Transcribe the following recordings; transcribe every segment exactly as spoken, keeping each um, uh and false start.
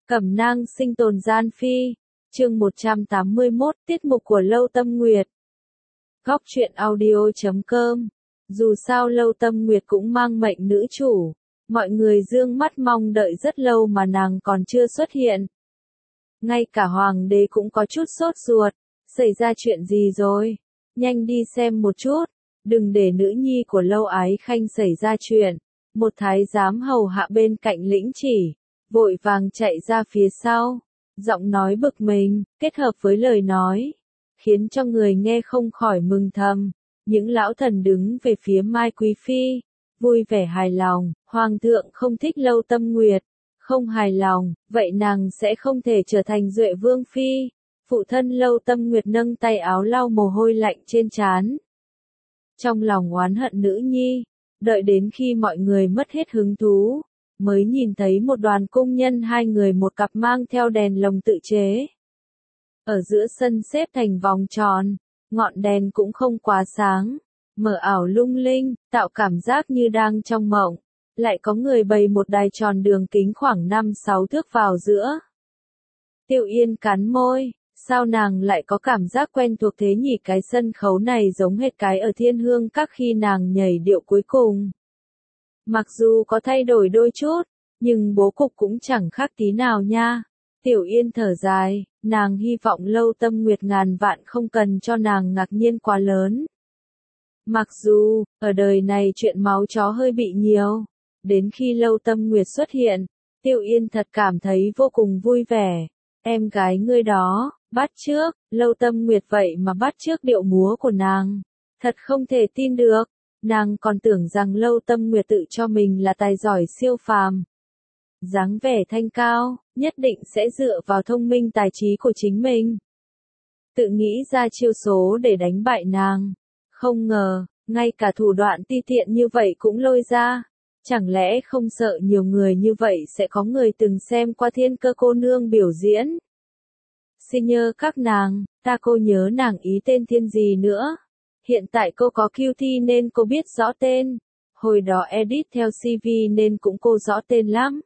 Cẩm nang sinh tồn gian phi, chương một trăm tám mươi mốt, tiết mục của Lâu Tâm Nguyệt. Góc truyện audio chấm com. Dù sao Lâu Tâm Nguyệt cũng mang mệnh nữ chủ, mọi người dương mắt mong đợi rất lâu mà nàng còn chưa xuất hiện. Ngay cả hoàng đế cũng có chút sốt ruột, xảy ra chuyện gì rồi? Nhanh đi xem một chút, đừng để nữ nhi của Lâu Ái Khanh xảy ra chuyện. Một thái giám hầu hạ bên cạnh lĩnh chỉ, vội vàng chạy ra phía sau, giọng nói bực mình, kết hợp với lời nói, khiến cho người nghe không khỏi mừng thầm. Những lão thần đứng về phía Mai Quý Phi, vui vẻ hài lòng, hoàng thượng không thích Lâu Tâm Nguyệt, không hài lòng, vậy nàng sẽ không thể trở thành Duệ Vương Phi. Phụ thân Lâu Tâm Nguyệt nâng tay áo lau mồ hôi lạnh trên trán. Trong lòng oán hận nữ nhi, đợi đến khi mọi người mất hết hứng thú, mới nhìn thấy một đoàn cung nhân hai người một cặp mang theo đèn lồng tự chế. Ở giữa sân xếp thành vòng tròn, ngọn đèn cũng không quá sáng, mờ ảo lung linh, tạo cảm giác như đang trong mộng. Lại có người bày một đài tròn đường kính khoảng năm sáu thước vào giữa. Tiêu Yên cắn môi, sao nàng lại có cảm giác quen thuộc thế nhỉ? Cái sân khấu này giống hệt cái ở Thiên Hương Các khi nàng nhảy điệu cuối cùng. Mặc dù có thay đổi đôi chút, nhưng bố cục cũng chẳng khác tí nào nha. Tiểu Yên thở dài, nàng hy vọng Lâu Tâm Nguyệt ngàn vạn không cần cho nàng ngạc nhiên quá lớn. Mặc dù, ở đời này chuyện máu chó hơi bị nhiều, đến khi Lâu Tâm Nguyệt xuất hiện, Tiểu Yên thật cảm thấy vô cùng vui vẻ. Em gái ngươi đó, bắt chước, Lâu Tâm Nguyệt vậy mà bắt chước điệu múa của nàng. Thật không thể tin được. Nàng còn tưởng rằng Lâu Tâm Nguyệt tự cho mình là tài giỏi siêu phàm. Dáng vẻ thanh cao, nhất định sẽ dựa vào thông minh tài trí của chính mình. Tự nghĩ ra chiêu số để đánh bại nàng. Không ngờ, ngay cả thủ đoạn ti tiện như vậy cũng lôi ra. Chẳng lẽ không sợ nhiều người như vậy sẽ có người từng xem qua Thiên Cơ cô nương biểu diễn? Xin nhớ các nàng, ta cô nhớ nàng ý tên Thiên gì nữa. Hiện tại cô có Q T nên cô biết rõ tên. Hồi đó edit theo C V nên cũng cô rõ tên lắm.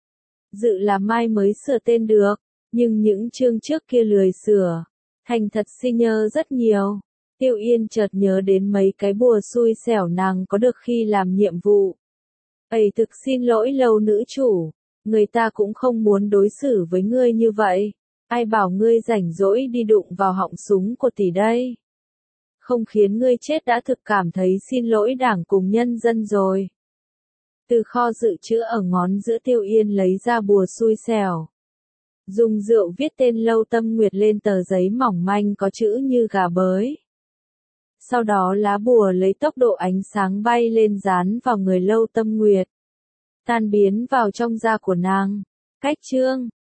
Dự là mai mới sửa tên được, nhưng những chương trước kia lười sửa. Thành thật xin nhớ rất nhiều. Tiêu Yên chợt nhớ đến mấy cái bùa xui xẻo nàng có được khi làm nhiệm vụ. Ây thực xin lỗi Lâu nữ chủ, người ta cũng không muốn đối xử với ngươi như vậy. Ai bảo ngươi rảnh rỗi đi đụng vào họng súng của tỷ đây. Không khiến ngươi chết đã thực cảm thấy xin lỗi đảng cùng nhân dân rồi. Từ kho dự trữ ở ngón giữa Tiêu Yên lấy ra bùa xui xẻo. Dùng rượu viết tên Lâu Tâm Nguyệt lên tờ giấy mỏng manh có chữ như gà bới. Sau đó lá bùa lấy tốc độ ánh sáng bay lên dán vào người Lâu Tâm Nguyệt. Tan biến vào trong da của nàng. Cách chương,